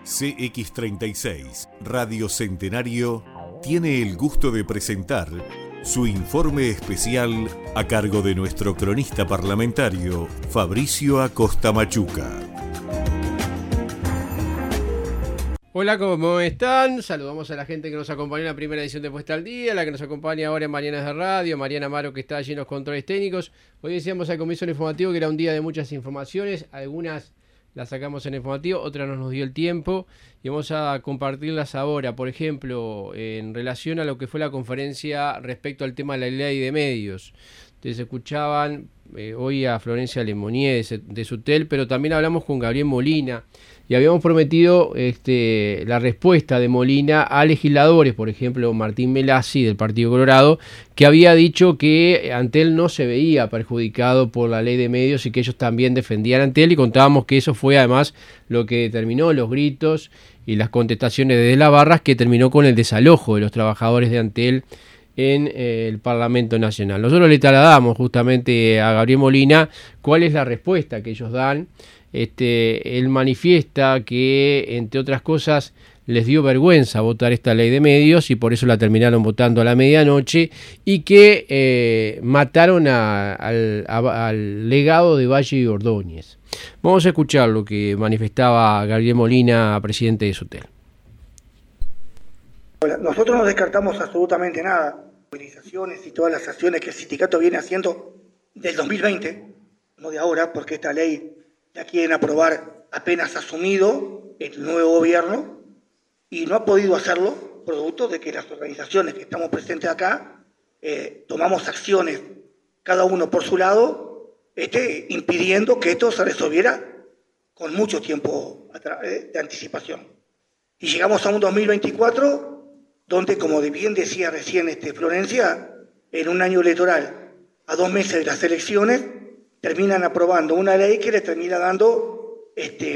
CX36 Radio Centenario tiene el gusto de presentar su informe especial a cargo de nuestro cronista parlamentario Fabricio Acosta Machuca. Hola, ¿cómo están? Saludamos a la gente que nos acompañó en la primera edición de Puesta al Día, la que nos acompaña ahora en Mañanas de Radio, Mariana Amaro, que está allí en los controles técnicos. Hoy decíamos al comienzo del informativo que era un día de muchas informaciones, algunas las sacamos en el informativo, otras no nos dio el tiempo y vamos a compartirlas ahora. Por ejemplo, en relación a lo que fue la conferencia respecto al tema de la ley de medios. Ustedes escuchaban hoy a Florencia Lemonnier de Sutel, pero también hablamos con Gabriel Molina y habíamos prometido la respuesta de Molina a legisladores, por ejemplo Martín Melassi del Partido Colorado, que había dicho que Antel no se veía perjudicado por la ley de medios y que ellos también defendían a Antel, y contábamos que eso fue además lo que determinó los gritos y las contestaciones desde las barras, que terminó con el desalojo de los trabajadores de Antel en el Parlamento Nacional. Nosotros le trasladamos justamente a Gabriel Molina cuál es la respuesta que ellos dan. Él manifiesta que, entre otras cosas, les dio vergüenza votar esta ley de medios y por eso la terminaron votando a la medianoche, y que mataron al legado de Valle y Ordóñez. Vamos a escuchar lo que manifestaba Gabriel Molina, presidente de Sutel. Nosotros no descartamos absolutamente nada. Movilizaciones y todas las acciones que el sindicato viene haciendo del 2020, no de ahora, porque esta ley la quieren aprobar apenas asumido el nuevo gobierno y no ha podido hacerlo, producto de que las organizaciones que estamos presentes acá tomamos acciones, cada uno por su lado, impidiendo que esto se resolviera con mucho tiempo de anticipación. Y llegamos a un 2024 donde, como bien decía recién Florencia, en un año electoral, a 2 meses de las elecciones, terminan aprobando una ley que le termina dando,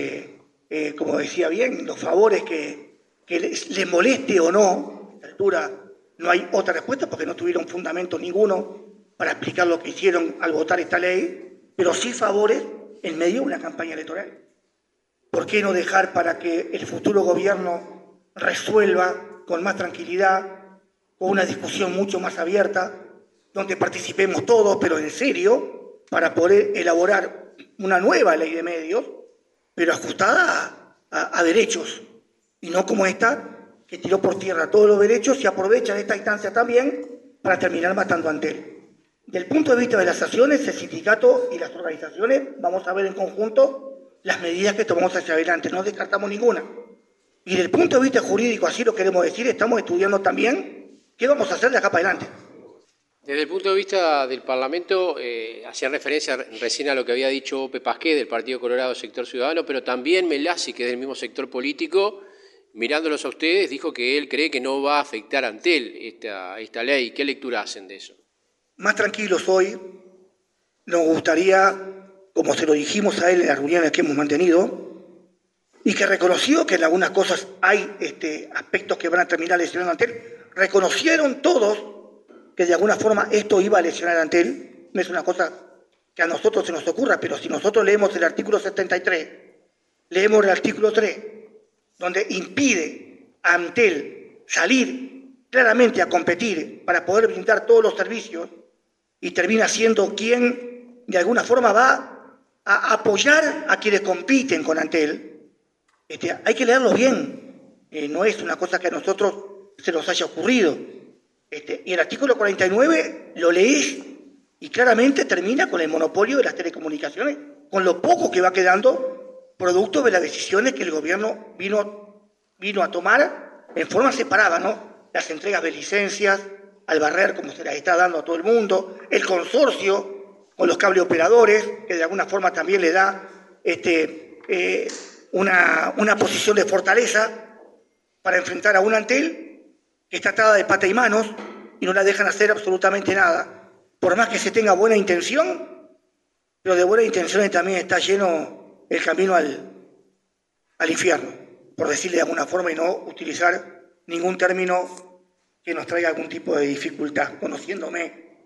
como decía bien, los favores que les moleste o no. A esta altura no hay otra respuesta porque no tuvieron fundamento ninguno para explicar lo que hicieron al votar esta ley, pero sí favores en medio de una campaña electoral. ¿Por qué no dejar para que el futuro gobierno resuelva con más tranquilidad, con una discusión mucho más abierta, donde participemos todos, pero en serio, para poder elaborar una nueva ley de medios, pero ajustada a derechos, y no como esta, que tiró por tierra todos los derechos y aprovecha esta instancia también para terminar matando a Antel. Del punto de vista de las acciones, el sindicato y las organizaciones vamos a ver en conjunto las medidas que tomamos hacia adelante, no descartamos ninguna. Y desde el punto de vista jurídico, así lo queremos decir, estamos estudiando también qué vamos a hacer de acá para adelante. Desde el punto de vista del Parlamento, hacía referencia recién a lo que había dicho Ope Pasqué del Partido Colorado Sector Ciudadano, pero también Melassi, que es del mismo sector político, mirándolos a ustedes, dijo que él cree que no va a afectar a Antel esta ley. ¿Qué lectura hacen de eso? Más tranquilos hoy, nos gustaría, como se lo dijimos a él en las reuniones que hemos mantenido, y que reconoció que en algunas cosas hay aspectos que van a terminar lesionando a Antel. Reconocieron todos que de alguna forma esto iba a lesionar a Antel. No es una cosa que a nosotros se nos ocurra, pero si nosotros leemos el artículo 73, leemos el artículo 3, donde impide a Antel salir claramente a competir para poder brindar todos los servicios, y termina siendo quien de alguna forma va a apoyar a quienes compiten con Antel. Hay que leerlo bien, no es una cosa que a nosotros se nos haya ocurrido. Y el artículo 49 lo lees y claramente termina con el monopolio de las telecomunicaciones, con lo poco que va quedando producto de las decisiones que el gobierno vino a tomar en forma separada, ¿no? Las entregas de licencias al barrer, como se las está dando a todo el mundo, el consorcio con los cable operadores, que de alguna forma también le da una posición de fortaleza para enfrentar a un Antel que está atada de pata y manos y no la dejan hacer absolutamente nada. Por más que se tenga buena intención, pero de buenas intenciones también está lleno el camino al infierno, por decirle de alguna forma, y no utilizar ningún término que nos traiga algún tipo de dificultad, conociéndome.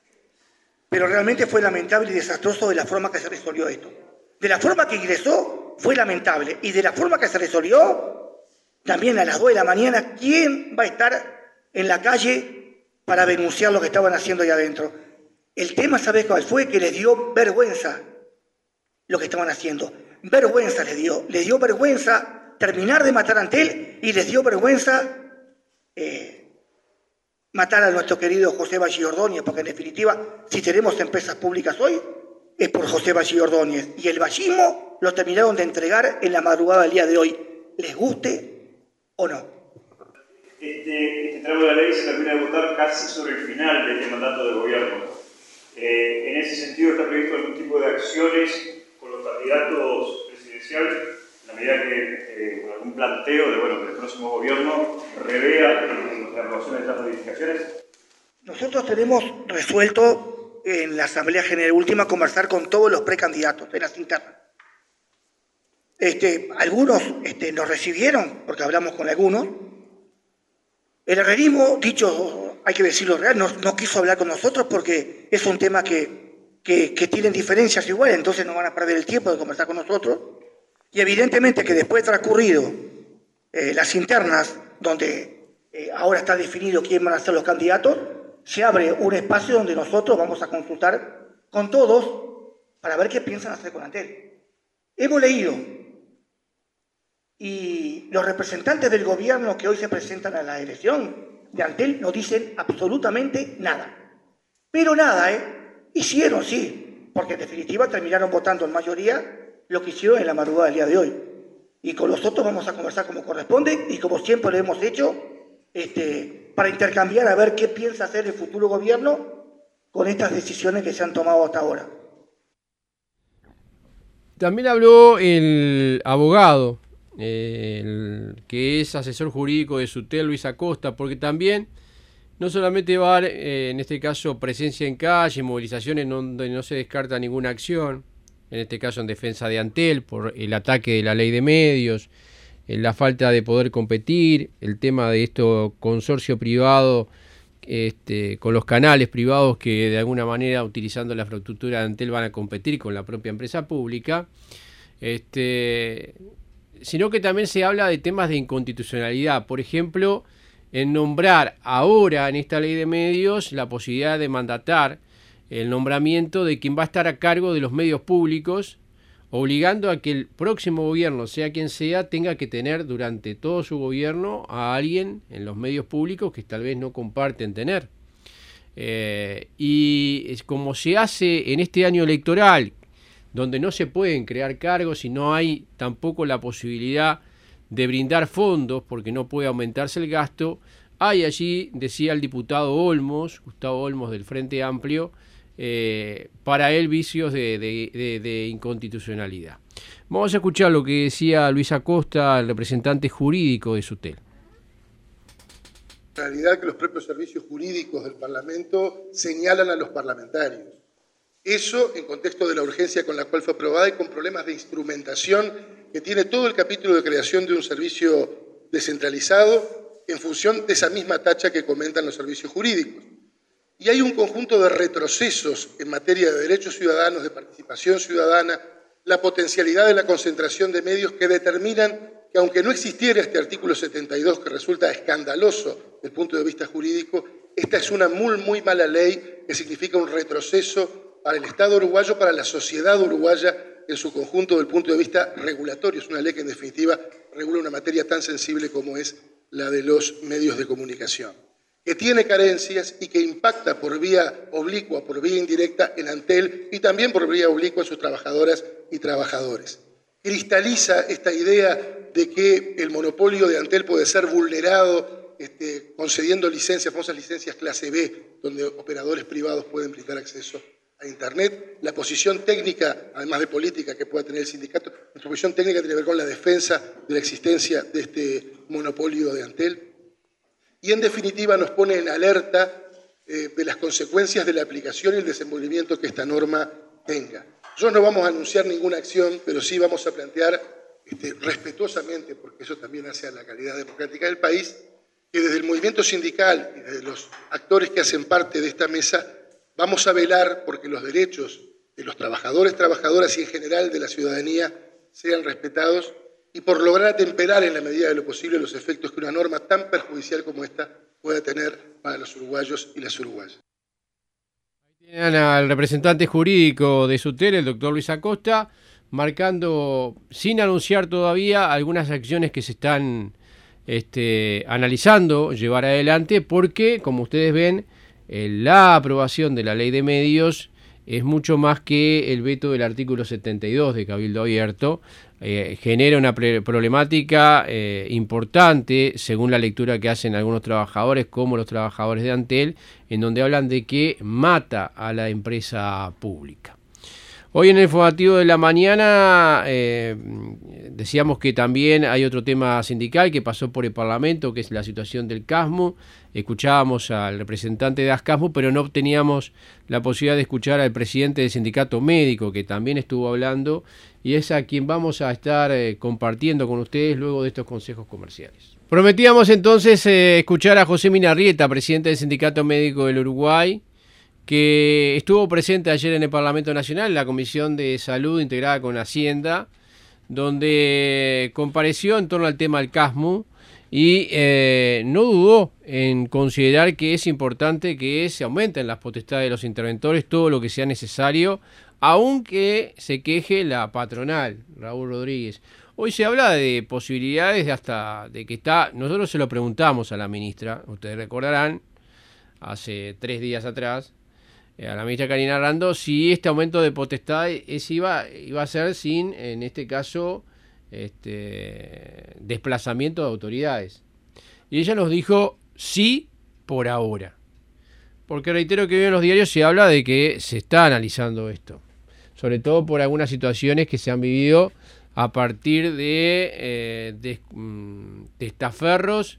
Pero realmente fue lamentable y desastroso de la forma que se resolvió esto. De la forma que ingresó fue lamentable. Y de la forma que se resolvió, también a las 2 de la mañana, ¿quién va a estar en la calle para denunciar lo que estaban haciendo ahí adentro? El tema, ¿sabes cuál fue? Que les dio vergüenza lo que estaban haciendo. Vergüenza les dio vergüenza terminar de matar a Antel y les dio vergüenza matar a nuestro querido José Valle Ordóñez, porque en definitiva, si tenemos empresas públicas hoy, es por José Valle Ordóñez. Y el vallismo lo terminaron de entregar en la madrugada del día de hoy, les guste o no. Este tramo de la ley se termina de votar casi sobre el final de este mandato de gobierno. En ese sentido, ¿está previsto algún tipo de acciones con los candidatos presidenciales, en la medida que con algún planteo de que el próximo gobierno revea la aprobación de estas modificaciones? Nosotros tenemos resuelto en la Asamblea General Última conversar con todos los precandidatos de las internas. Algunos nos recibieron, porque hablamos con algunos. El herrerismo, dicho, hay que decirlo real, no quiso hablar con nosotros porque es un tema que tienen diferencias iguales, entonces no van a perder el tiempo de conversar con nosotros. Y evidentemente que después de transcurrido las internas, donde ahora está definido quién van a ser los candidatos, se abre un espacio donde nosotros vamos a consultar con todos para ver qué piensan hacer con Antel. Hemos leído y los representantes del gobierno que hoy se presentan a la elección de Antel no dicen absolutamente nada. Pero nada, hicieron, sí, porque en definitiva terminaron votando en mayoría lo que hicieron en la madrugada del día de hoy. Y con los otros vamos a conversar como corresponde y como siempre lo hemos hecho, para intercambiar a ver qué piensa hacer el futuro gobierno con estas decisiones que se han tomado hasta ahora. También habló el abogado, que es asesor jurídico de SUTEL, Luis Acosta, porque también no solamente va a haber, en este caso, presencia en calle, movilizaciones donde no se descarta ninguna acción, en este caso en defensa de Antel, por el ataque de la ley de medios, la falta de poder competir, el tema de esto consorcio privado con los canales privados que de alguna manera, utilizando la infraestructura de Antel, van a competir con la propia empresa pública, sino que también se habla de temas de inconstitucionalidad, por ejemplo, en nombrar ahora en esta ley de medios la posibilidad de mandatar el nombramiento de quien va a estar a cargo de los medios públicos, obligando a que el próximo gobierno, sea quien sea, tenga que tener durante todo su gobierno a alguien en los medios públicos que tal vez no comparten tener. Y es como se hace en este año electoral, donde no se pueden crear cargos y no hay tampoco la posibilidad de brindar fondos porque no puede aumentarse el gasto, hay allí, decía el diputado Olmos, Gustavo Olmos del Frente Amplio, para él vicios de inconstitucionalidad. Vamos a escuchar lo que decía Luis Acosta, el representante jurídico de SUTEL. En realidad que los propios servicios jurídicos del Parlamento señalan a los parlamentarios. Eso en contexto de la urgencia con la cual fue aprobada y con problemas de instrumentación que tiene todo el capítulo de creación de un servicio descentralizado en función de esa misma tacha que comentan los servicios jurídicos. Y hay un conjunto de retrocesos en materia de derechos ciudadanos, de participación ciudadana, la potencialidad de la concentración de medios que determinan que aunque no existiera este artículo 72 que resulta escandaloso desde el punto de vista jurídico, esta es una muy mala ley que significa un retroceso para el Estado uruguayo, para la sociedad uruguaya en su conjunto desde el punto de vista regulatorio. Es una ley que en definitiva regula una materia tan sensible como es la de los medios de comunicación, que tiene carencias y que impacta por vía oblicua, por vía indirecta en Antel y también por vía oblicua en sus trabajadoras y trabajadores. Cristaliza esta idea de que el monopolio de Antel puede ser vulnerado concediendo licencias, famosas licencias clase B, donde operadores privados pueden brindar acceso a Internet. La posición técnica, además de política que pueda tener el sindicato, nuestra posición técnica tiene que ver con la defensa de la existencia de este monopolio de Antel. Y en definitiva nos pone en alerta de las consecuencias de la aplicación y el desenvolvimiento que esta norma tenga. Nosotros no vamos a anunciar ninguna acción, pero sí vamos a plantear respetuosamente, porque eso también hace a la calidad democrática del país, que desde el movimiento sindical y desde los actores que hacen parte de esta mesa vamos a velar porque los derechos de los trabajadores, trabajadoras y en general de la ciudadanía sean respetados y por lograr atemperar en la medida de lo posible los efectos que una norma tan perjudicial como esta pueda tener para los uruguayos y las uruguayas. Tienen al representante jurídico de SUTEL, el doctor Luis Acosta, marcando, sin anunciar todavía, algunas acciones que se están analizando llevar adelante, porque, como ustedes ven, la aprobación de la ley de medios es mucho más que el veto del artículo 72 de Cabildo Abierto. Genera una problemática importante, según la lectura que hacen algunos trabajadores, como los trabajadores de Antel, en donde hablan de que mata a la empresa pública. Hoy en el informativo de la mañana decíamos que también hay otro tema sindical que pasó por el Parlamento, que es la situación del CASMU. Escuchábamos al representante de ASCASMU, pero no teníamos la posibilidad de escuchar al presidente del sindicato médico, que también estuvo hablando, y es a quien vamos a estar compartiendo con ustedes luego de estos consejos comerciales. Prometíamos entonces escuchar a José Minarrieta, presidente del Sindicato Médico del Uruguay, que estuvo presente ayer en el Parlamento Nacional, en la Comisión de Salud integrada con Hacienda, donde compareció en torno al tema del CASMU y no dudó en considerar que es importante que se aumenten las potestades de los interventores, todo lo que sea necesario, aunque se queje la patronal, Raúl Rodríguez. Hoy se habla de posibilidades de hasta de que está, nosotros se lo preguntamos a la ministra, ustedes recordarán, hace 3 días atrás, a la ministra Karina Rando, si este aumento de potestad iba a ser sin, en este caso, desplazamiento de autoridades. Y ella nos dijo sí por ahora. Porque reitero que hoy en los diarios se habla de que se está analizando esto. Sobre todo por algunas situaciones que se han vivido a partir de testaferros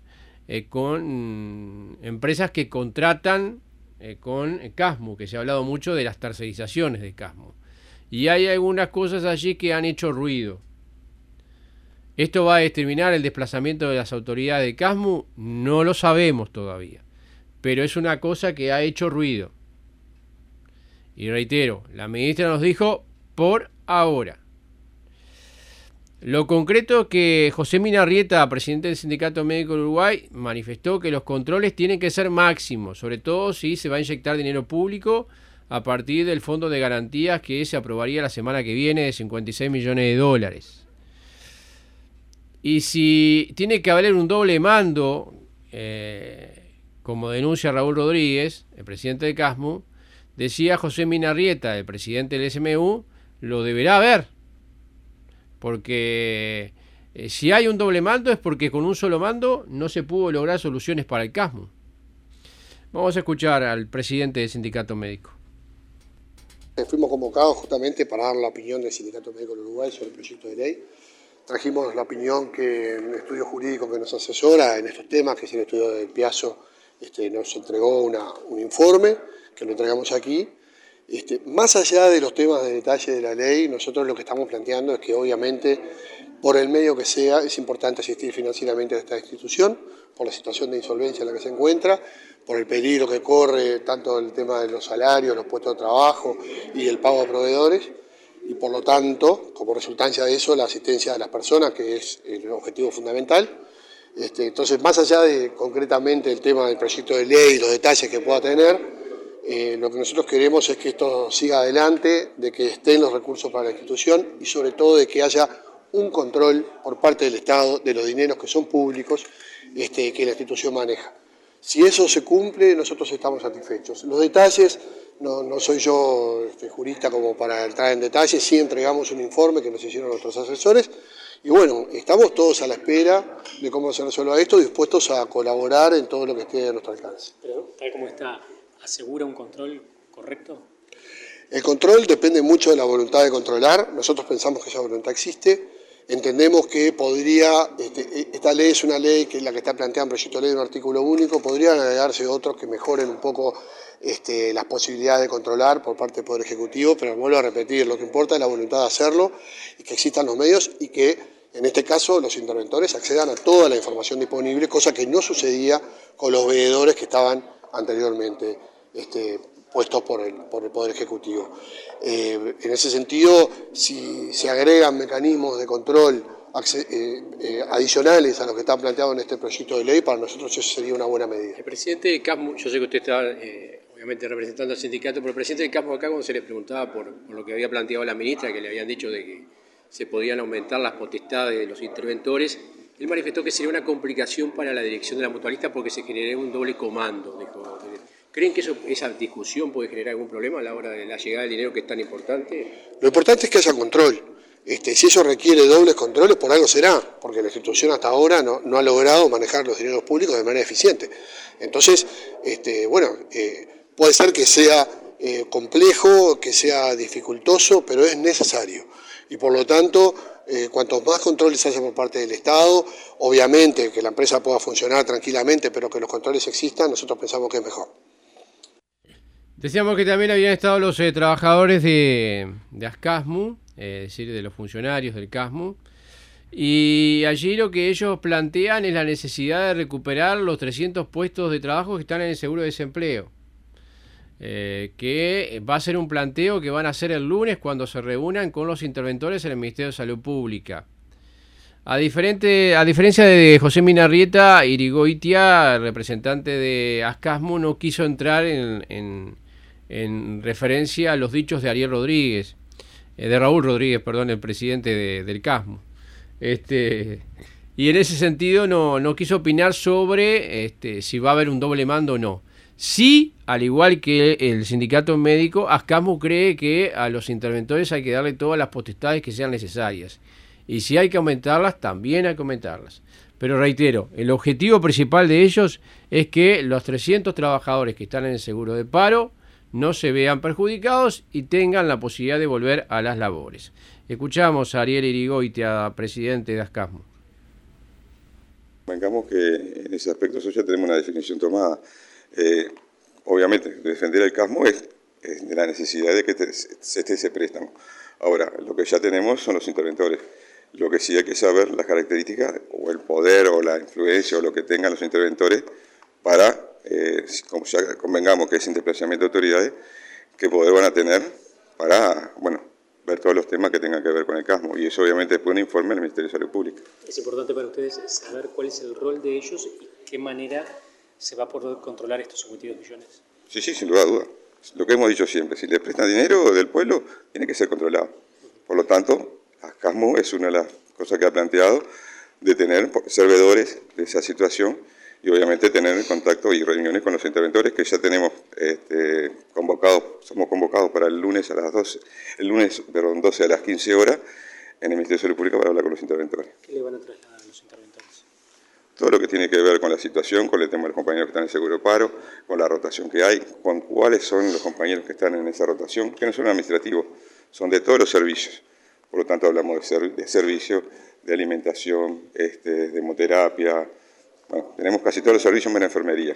con empresas que contratan con CASMU, que se ha hablado mucho de las tercerizaciones de CASMU. Y hay algunas cosas allí que han hecho ruido. ¿Esto va a determinar el desplazamiento de las autoridades de CASMU? No lo sabemos todavía. Pero es una cosa que ha hecho ruido. Y reitero, la ministra nos dijo por ahora. Lo concreto es que José Minarrieta, presidente del Sindicato Médico del Uruguay, manifestó que los controles tienen que ser máximos, sobre todo si se va a inyectar dinero público a partir del fondo de garantías que se aprobaría la semana que viene de $56 millones. Y si tiene que haber un doble mando, como denuncia Raúl Rodríguez, el presidente de CASMU, decía José Minarrieta, el presidente del SMU, lo deberá haber. Porque si hay un doble mando es porque con un solo mando no se pudo lograr soluciones para el CASMU. Vamos a escuchar al presidente del Sindicato Médico. Fuimos convocados justamente para dar la opinión del Sindicato Médico del Uruguay sobre el proyecto de ley. Trajimos la opinión que un estudio jurídico que nos asesora en estos temas, que es el estudio del Piazzo, nos entregó un informe que lo entregamos aquí. Más allá de los temas de detalle de la ley, nosotros lo que estamos planteando es que obviamente, por el medio que sea, es importante asistir financieramente a esta institución, por la situación de insolvencia en la que se encuentra, por el peligro que corre tanto el tema de los salarios, los puestos de trabajo y el pago a proveedores, y por lo tanto, como resultancia de eso, la asistencia de las personas, que es el objetivo fundamental. Entonces, más allá de concretamente el tema del proyecto de ley y los detalles que pueda tener, lo que nosotros queremos es que esto siga adelante, de que estén los recursos para la institución y sobre todo de que haya un control por parte del Estado de los dineros que son públicos que la institución maneja. Si eso se cumple, nosotros estamos satisfechos. Los detalles, no soy yo jurista como para entrar en detalles, sí entregamos un informe que nos hicieron nuestros asesores y bueno, estamos todos a la espera de cómo se resuelva esto, dispuestos a colaborar en todo lo que esté a nuestro alcance. Pero tal como está, ¿asegura un control correcto? El control depende mucho de la voluntad de controlar. Nosotros pensamos que esa voluntad existe. Entendemos que podría, esta ley es una ley que es la que está planteada en proyecto de ley de un artículo único, podrían agregarse otros que mejoren un poco las posibilidades de controlar por parte del Poder Ejecutivo, pero vuelvo a repetir, lo que importa es la voluntad de hacerlo y que existan los medios y que en este caso los interventores accedan a toda la información disponible, cosa que no sucedía con los veedores que estaban anteriormente puestos por el Poder Ejecutivo. En ese sentido, si se agregan mecanismos de control adicionales a los que están planteados en este proyecto de ley, para nosotros eso sería una buena medida. El presidente del CASMU, yo sé que usted está obviamente representando al sindicato, pero el presidente del CASMU acá, cuando se le preguntaba por lo que había planteado la ministra, que le habían dicho de que se podían aumentar las potestades de los interventores, él manifestó que sería una complicación para la dirección de la mutualista porque se generaría un doble comando, dijo. ¿Creen que esa discusión puede generar algún problema a la hora de la llegada del dinero, que es tan importante? Lo importante es que haya control. Si eso requiere dobles controles, por algo será, porque la institución hasta ahora no ha logrado manejar los dineros públicos de manera eficiente. Entonces, puede ser que sea complejo, que sea dificultoso, pero es necesario. Y por lo tanto, cuantos más controles haya por parte del Estado, obviamente que la empresa pueda funcionar tranquilamente, pero que los controles existan, nosotros pensamos que es mejor. Decíamos que también habían estado los trabajadores de ASCASMU, es decir, de los funcionarios del CASMU, y allí lo que ellos plantean es la necesidad de recuperar los 300 puestos de trabajo que están en el seguro de desempleo, que va a ser un planteo que van a hacer el lunes cuando se reúnan con los interventores en el Ministerio de Salud Pública. A diferencia de José Minarrieta, Irigoitia, representante de ASCASMU, no quiso entrar en referencia a los dichos de Ariel Rodríguez, de Raúl Rodríguez, perdón, el presidente del CASMU. Y en ese sentido no quiso opinar sobre si va a haber un doble mando o no. Sí, al igual que el sindicato médico, ASCASMU cree que a los interventores hay que darle todas las potestades que sean necesarias. Y si hay que aumentarlas, también hay que aumentarlas. Pero reitero, el objetivo principal de ellos es que los 300 trabajadores que están en el seguro de paro no se vean perjudicados y tengan la posibilidad de volver a las labores. Escuchamos a Ariel Irigoitia, presidente de ASCASMU. Vengamos que en ese aspecto social tenemos una definición tomada. Obviamente, defender el CASMU es de la necesidad de que se esté ese préstamo. Ahora, lo que ya tenemos son los interventores. Lo que sí hay que saber las características o el poder o la influencia o lo que tengan los interventores para, como ya convengamos que es desplazamiento de autoridades, qué poder van a tener para, ver todos los temas que tengan que ver con el CASMU. Y eso obviamente después un informe del Ministerio de Salud Pública. Es importante para ustedes saber cuál es el rol de ellos y qué manera se va a poder controlar estos 52 millones. Sí, sin duda. Lo que hemos dicho siempre, si le prestan dinero del pueblo, tiene que ser controlado. Por lo tanto, ASCASMU es una de las cosas que ha planteado de tener servidores de esa situación y obviamente tener contacto y reuniones con los interventores que ya tenemos somos convocados para el lunes 12 a las 15 horas en el Ministerio de Salud Pública para hablar con los interventores. ¿Qué le van a trasladar a los interventores? Todo lo que tiene que ver con la situación, con el tema de los compañeros que están en seguro de paro, con la rotación que hay, con cuáles son los compañeros que están en esa rotación, que no son administrativos, son de todos los servicios. Por lo tanto, hablamos de servicios, de alimentación, de hemoterapia. Tenemos casi todos los servicios menos enfermería.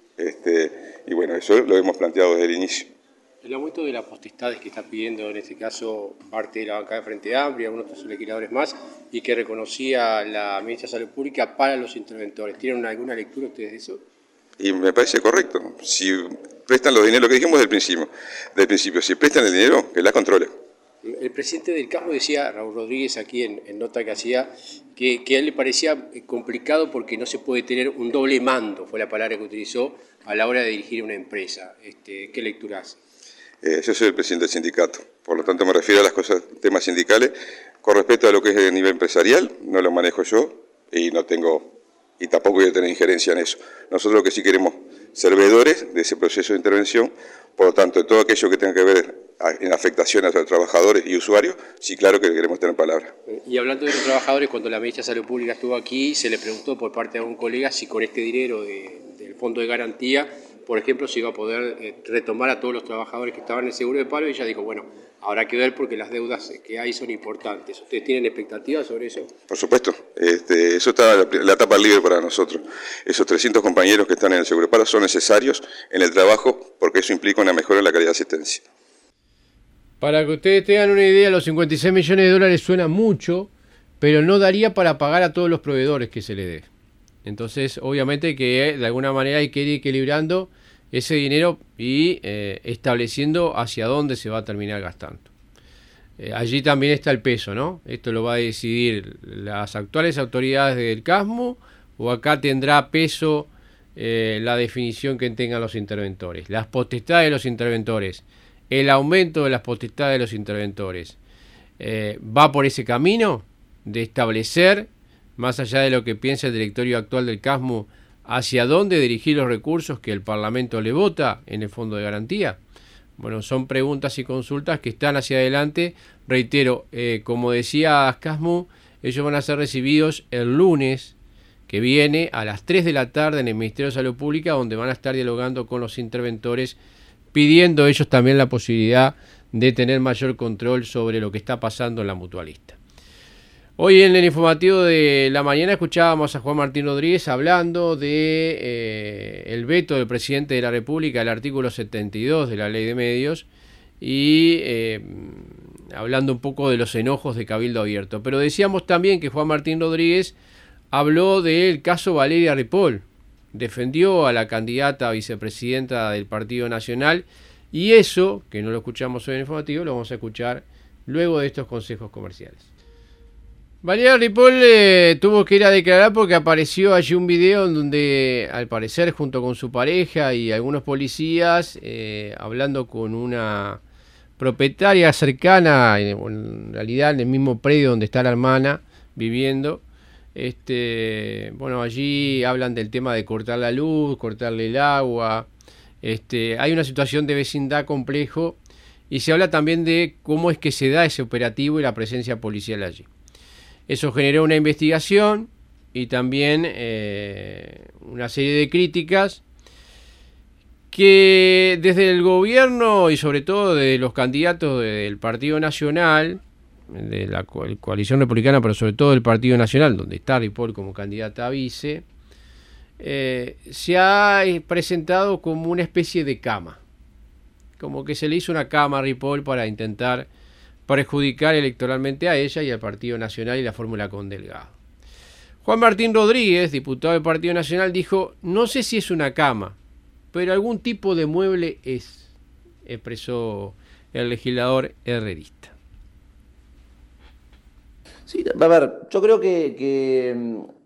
Y eso lo hemos planteado desde el inicio. El aumento de las potestades que está pidiendo, en este caso, parte de la bancada de Frente Amplio, algunos otros legisladores más, y que reconocía la Ministra de Salud Pública para los interventores. ¿Tienen alguna lectura ustedes de eso? Y me parece correcto. Si prestan los dineros, lo que dijimos del principio, si prestan el dinero, que la controlen. El presidente del CASMU decía, Raúl Rodríguez, aquí en nota que hacía, que a él le parecía complicado porque no se puede tener un doble mando, fue la palabra que utilizó a la hora de dirigir una empresa. ¿Qué lectura hace? Yo soy el presidente del sindicato, por lo tanto me refiero a las temas sindicales. Con respecto a lo que es el nivel empresarial, no lo manejo yo y tampoco voy a tener injerencia en eso. Nosotros lo que sí queremos ser veedores de ese proceso de intervención, por lo tanto, de todo aquello que tenga que ver en afectaciones a los trabajadores y usuarios, sí, claro que queremos tener palabra. Y hablando de los trabajadores, cuando la Ministra de Salud Pública estuvo aquí, se le preguntó por parte de algún colega si con este dinero del Fondo de Garantía, por ejemplo, se iba a poder retomar a todos los trabajadores que estaban en el seguro de paro, y ella dijo, habrá que ver porque las deudas que hay son importantes. ¿Ustedes tienen expectativas sobre eso? Por supuesto, eso está la etapa libre para nosotros. Esos 300 compañeros que están en el seguro de paro son necesarios en el trabajo porque eso implica una mejora en la calidad de asistencia. Para que ustedes tengan una idea, los 56 millones de dólares suena mucho, pero no daría para pagar a todos los proveedores que se le dé. Entonces, obviamente que de alguna manera hay que ir equilibrando ese dinero y estableciendo hacia dónde se va a terminar gastando. Allí también está el peso, ¿no? Esto lo va a decidir las actuales autoridades del CASMU, o acá tendrá peso la definición que tengan los interventores, las potestades de los interventores, el aumento de las potestades de los interventores. Va por ese camino de establecer, más allá de lo que piensa el directorio actual del CASMU, hacia dónde dirigir los recursos que el Parlamento le vota en el Fondo de Garantía. Bueno, son preguntas y consultas que están hacia adelante. Reitero, como decía CASMU, ellos van a ser recibidos el lunes que viene a las 3 de la tarde en el Ministerio de Salud Pública, donde van a estar dialogando con los interventores, pidiendo ellos también la posibilidad de tener mayor control sobre lo que está pasando en la mutualista. Hoy en el informativo de la mañana escuchábamos a Juan Martín Rodríguez hablando de el veto del presidente de la República al artículo 72 de la Ley de Medios y hablando un poco de los enojos de Cabildo Abierto. Pero decíamos también que Juan Martín Rodríguez habló del caso Valeria Ripoll, defendió a la candidata a vicepresidenta del Partido Nacional, y eso, que no lo escuchamos hoy en el informativo, lo vamos a escuchar luego de estos consejos comerciales. Valeria Ripoll tuvo que ir a declarar porque apareció allí un video en donde, al parecer, junto con su pareja y algunos policías, hablando con una propietaria cercana, en realidad en el mismo predio donde está la hermana viviendo. Bueno, allí hablan del tema de cortar la luz, cortarle el agua. Hay una situación de vecindad complejo y se habla también de cómo es que se da ese operativo y la presencia policial allí. Eso generó una investigación y también una serie de críticas que desde el gobierno y sobre todo de los candidatos del Partido Nacional, de la coalición republicana, pero sobre todo del Partido Nacional, donde está Ripoll como candidata a vice, se ha presentado como una especie de cama, como que se le hizo una cama a Ripoll para intentar perjudicar electoralmente a ella y al Partido Nacional y la fórmula con Delgado. Juan Martín Rodríguez, diputado del Partido Nacional, dijo: no sé si es una cama, pero algún tipo de mueble es, expresó el legislador herrerista. Sí, a ver, yo creo que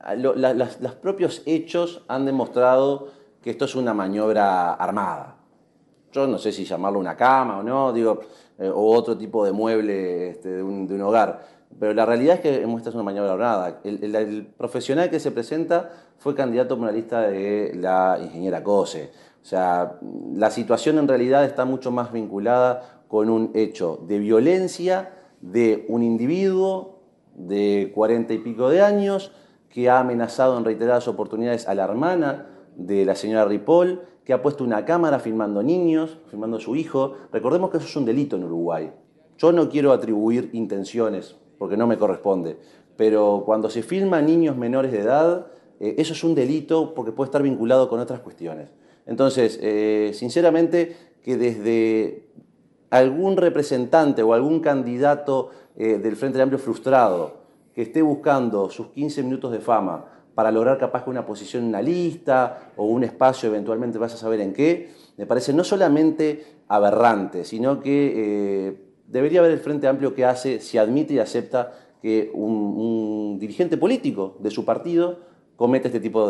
los propios hechos han demostrado que esto es una maniobra armada. Yo no sé si llamarlo una cama o no, o otro tipo de mueble de un hogar, pero la realidad es que esta es una maniobra armada. El profesional que se presenta fue candidato por una lista de la ingeniera Cose. O sea, la situación en realidad está mucho más vinculada con un hecho de violencia de un individuo de 40 y pico de años que ha amenazado en reiteradas oportunidades a la hermana de la señora Ripoll, que ha puesto una cámara filmando niños, filmando a su hijo. Recordemos que eso es un delito en Uruguay. Yo no quiero atribuir intenciones, porque no me corresponde, pero cuando se filma a niños menores de edad, eso es un delito porque puede estar vinculado con otras cuestiones. Entonces, sinceramente, que desde algún representante o algún candidato del Frente Amplio frustrado que esté buscando sus 15 minutos de fama para lograr capaz que una posición en una lista o un espacio, eventualmente vas a saber en qué, me parece no solamente aberrante, sino que debería haber el Frente Amplio que hace, si admite y acepta que un dirigente político de su partido comete este tipo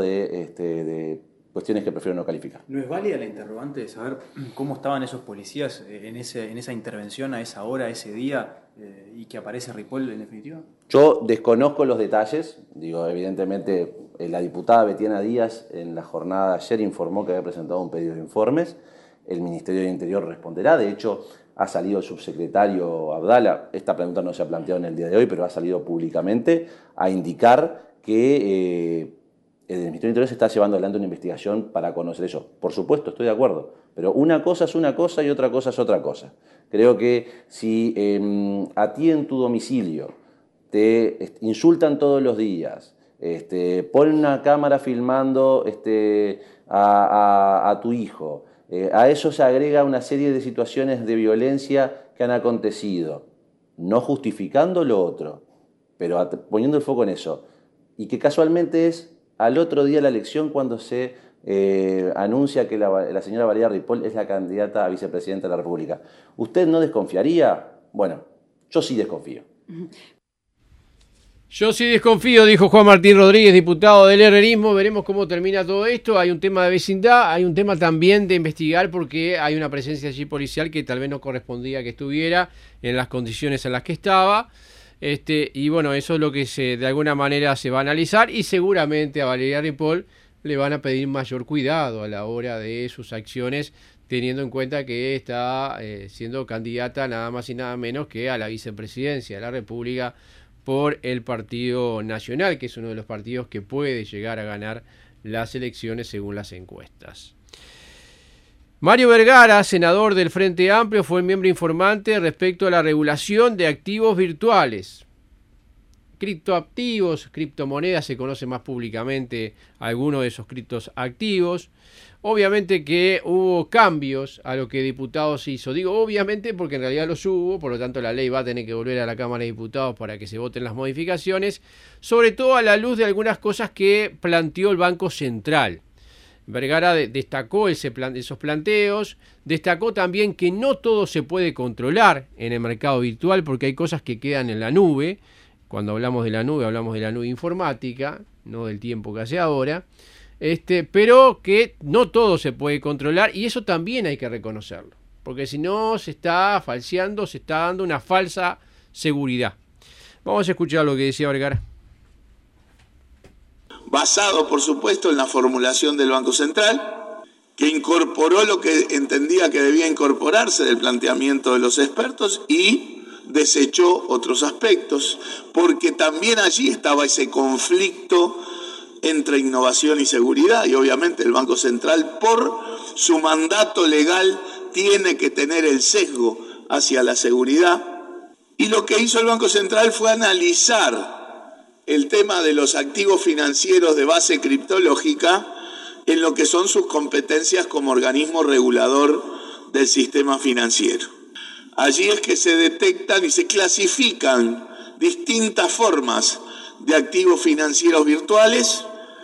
de cuestiones que prefiero no calificar. ¿No es válida la interrogante de saber cómo estaban esos policías en esa intervención a esa hora, ese día, y que aparece Ripoll en definitiva? Yo desconozco los detalles. Evidentemente, la diputada Betiana Díaz en la jornada de ayer informó que había presentado un pedido de informes. El Ministerio del Interior responderá. De hecho, ha salido el subsecretario Abdala, esta pregunta no se ha planteado en el día de hoy, pero ha salido públicamente a indicar que el Ministerio del Interior se está llevando adelante una investigación para conocer eso. Por supuesto, estoy de acuerdo, pero una cosa es una cosa y otra cosa es otra cosa. Creo que si a ti en tu domicilio te insultan todos los días, ponen una cámara filmando a tu hijo, a eso se agrega una serie de situaciones de violencia que han acontecido, no justificando lo otro, pero poniendo el foco en eso, y que casualmente es al otro día de la elección cuando se anuncia que la señora Valeria Ripoll es la candidata a vicepresidenta de la República. ¿Usted no desconfiaría? Bueno, yo sí desconfío. Yo sí desconfío, dijo Juan Martín Rodríguez, diputado del herrerismo. Veremos cómo termina todo esto. Hay un tema de vecindad, hay un tema también de investigar porque hay una presencia allí policial que tal vez no correspondía que estuviera en las condiciones en las que estaba. Y bueno, eso es lo que de alguna manera se va a analizar y seguramente a Valeria Ripoll le van a pedir mayor cuidado a la hora de sus acciones, teniendo en cuenta que está siendo candidata nada más y nada menos que a la vicepresidencia de la República por el Partido Nacional, que es uno de los partidos que puede llegar a ganar las elecciones según las encuestas. Mario Vergara, senador del Frente Amplio, fue miembro informante respecto a la regulación de activos virtuales. Criptoactivos, criptomonedas, se conoce más públicamente algunos de esos criptoactivos. Obviamente que hubo cambios a lo que diputados hizo. Digo obviamente porque en realidad los hubo, por lo tanto la ley va a tener que volver a la Cámara de Diputados para que se voten las modificaciones, sobre todo a la luz de algunas cosas que planteó el Banco Central. Vergara destacó esos planteos, destacó también que no todo se puede controlar en el mercado virtual porque hay cosas que quedan en la nube. Cuando hablamos de la nube informática, no del tiempo que hace ahora. Pero que no todo se puede controlar y eso también hay que reconocerlo, porque si no se está falseando, se está dando una falsa seguridad. Vamos a escuchar lo que decía Vergara. Basado, por supuesto, en la formulación del Banco Central, que incorporó lo que entendía que debía incorporarse del planteamiento de los expertos y desechó otros aspectos, porque también allí estaba ese conflicto entre innovación y seguridad, y obviamente el Banco Central, por su mandato legal, tiene que tener el sesgo hacia la seguridad. Y lo que hizo el Banco Central fue analizar el tema de los activos financieros de base criptológica en lo que son sus competencias como organismo regulador del sistema financiero. Allí es que se detectan y se clasifican distintas formas de activos financieros virtuales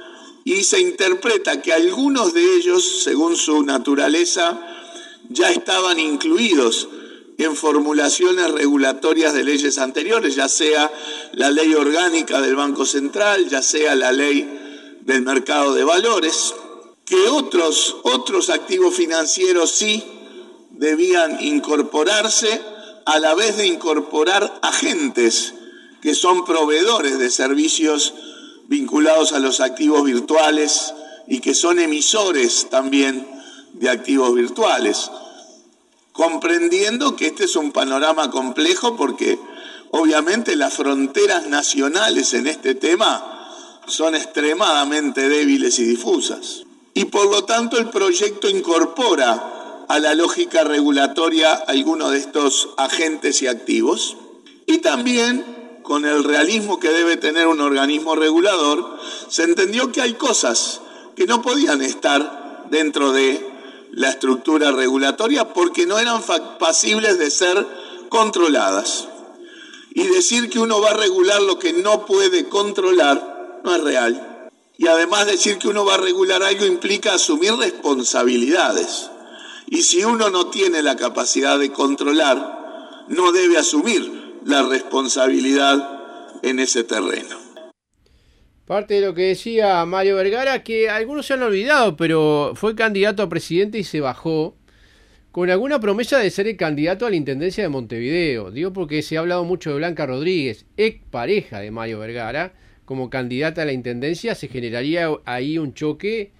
y se interpreta que algunos de ellos, según su naturaleza, ya estaban incluidos en formulaciones regulatorias de leyes anteriores, ya sea la ley orgánica del Banco Central, ya sea la ley del mercado de valores, que otros activos financieros sí debían incorporarse, a la vez de incorporar agentes que son proveedores de servicios vinculados a los activos virtuales y que son emisores también de activos virtuales, comprendiendo que este es un panorama complejo porque obviamente las fronteras nacionales en este tema son extremadamente débiles y difusas. Y por lo tanto el proyecto incorpora a la lógica regulatoria algunos de estos agentes y activos y también, con el realismo que debe tener un organismo regulador, se entendió que hay cosas que no podían estar dentro de la estructura regulatoria porque no eran pasibles de ser controladas. Y decir que uno va a regular lo que no puede controlar no es real. Y además decir que uno va a regular algo implica asumir responsabilidades. Y si uno no tiene la capacidad de controlar, no debe asumir la responsabilidad en ese terreno. Parte de lo que decía Mario Vergara, que algunos se han olvidado, pero fue candidato a presidente y se bajó con alguna promesa de ser el candidato a la Intendencia de Montevideo. Digo porque se ha hablado mucho de Blanca Rodríguez, ex pareja de Mario Vergara, como candidata a la Intendencia. Se generaría ahí un choque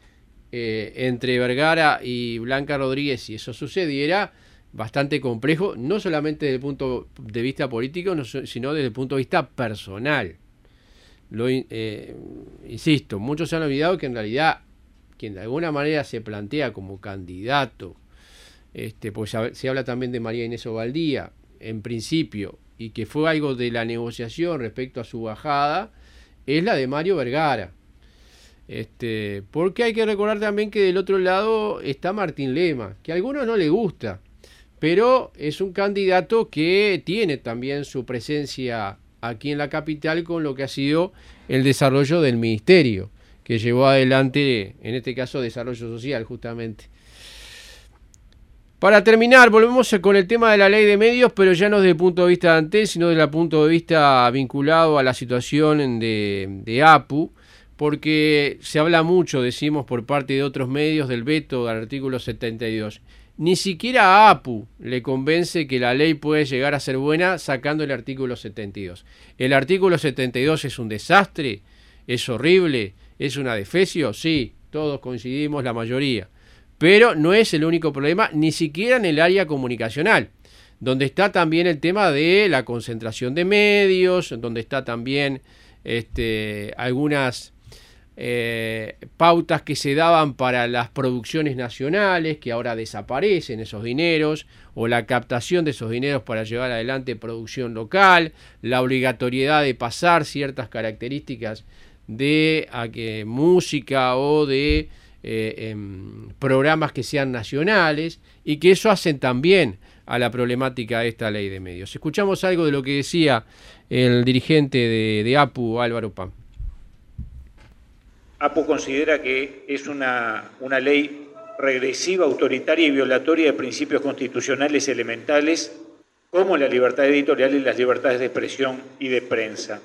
entre Vergara y Blanca Rodríguez si eso sucediera, bastante complejo, no solamente desde el punto de vista político, sino desde el punto de vista personal. Insisto, muchos se han olvidado que en realidad quien de alguna manera se plantea como candidato, pues se habla también de María Inés Ovaldía, en principio, y que fue algo de la negociación respecto a su bajada, es la de Mario Vergara. Porque hay que recordar también que del otro lado está Martín Lema, que a algunos no le gusta, pero es un candidato que tiene también su presencia aquí en la capital con lo que ha sido el desarrollo del ministerio, que llevó adelante, en este caso, Desarrollo Social, justamente. Para terminar, volvemos con el tema de la ley de medios, pero ya no desde el punto de vista de Antel, sino desde el punto de vista vinculado a la situación de APU, porque se habla mucho, decimos, por parte de otros medios del veto al artículo 72. Ni siquiera a APU le convence que la ley puede llegar a ser buena sacando el artículo 72. El artículo 72 es un desastre, es horrible, es una defecio, sí, todos coincidimos, la mayoría. Pero no es el único problema, ni siquiera en el área comunicacional, donde está también el tema de la concentración de medios, donde está también algunas pautas que se daban para las producciones nacionales, que ahora desaparecen esos dineros, o la captación de esos dineros para llevar adelante producción local, la obligatoriedad de pasar ciertas características de música o de programas que sean nacionales, y que eso hacen también a la problemática de esta ley de medios. Escuchamos algo de lo que decía el dirigente de APU, Álvaro Pam. APU considera que es una ley regresiva, autoritaria y violatoria de principios constitucionales elementales como la libertad editorial y las libertades de expresión y de prensa.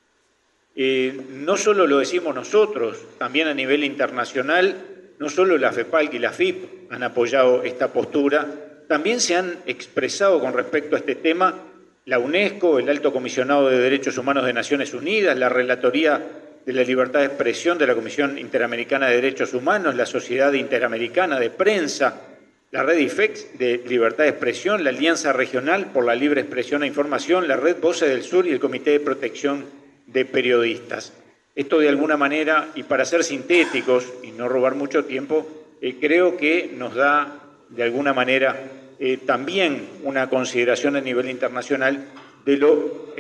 No solo lo decimos nosotros, también a nivel internacional, no solo la FEPALC y la FIP han apoyado esta postura, también se han expresado con respecto a este tema la UNESCO, el Alto Comisionado de Derechos Humanos de Naciones Unidas, la Relatoría de la Libertad de Expresión de la Comisión Interamericana de Derechos Humanos, la Sociedad Interamericana de Prensa, la Red IFEX de Libertad de Expresión, la Alianza Regional por la Libre Expresión e Información, la Red Voces del Sur y el Comité de Protección de Periodistas. Esto de alguna manera, y para ser sintéticos y no robar mucho tiempo, creo que nos da de alguna manera también una consideración a nivel internacional de lo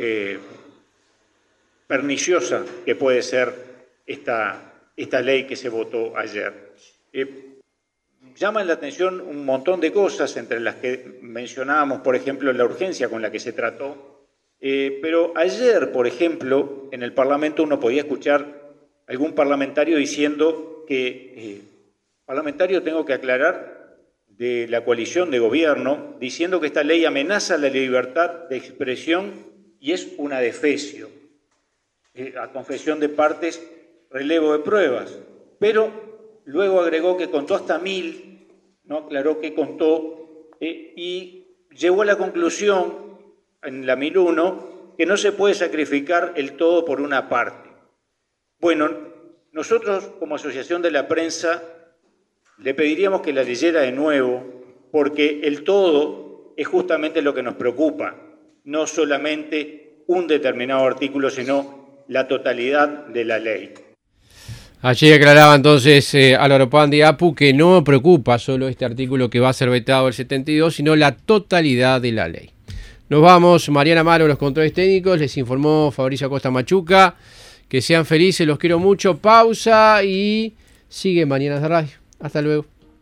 perniciosa que puede ser esta ley que se votó ayer. Llaman la atención un montón de cosas, entre las que mencionábamos, por ejemplo, la urgencia con la que se trató. Pero ayer, por ejemplo, en el Parlamento uno podía escuchar algún parlamentario diciendo que, parlamentario tengo que aclarar, de la coalición de gobierno, diciendo que esta ley amenaza la libertad de expresión y es una defecio. A confesión de partes, relevo de pruebas. Pero luego agregó que contó hasta 1000, no aclaró que contó, y llegó a la conclusión en la 1001, que no se puede sacrificar el todo por una parte. Bueno, nosotros como Asociación de la Prensa le pediríamos que la leyera de nuevo, porque el todo es justamente lo que nos preocupa, no solamente un determinado artículo, sino la totalidad de la ley. Allí aclaraba entonces Álvaro Pam de APU que no preocupa solo este artículo que va a ser vetado el 72, sino la totalidad de la ley. Nos vamos, Mariana Amaro, los controles técnicos, les informó Fabricio Acosta Machuca, que sean felices, los quiero mucho, pausa y sigue Mañanas de Radio. Hasta luego.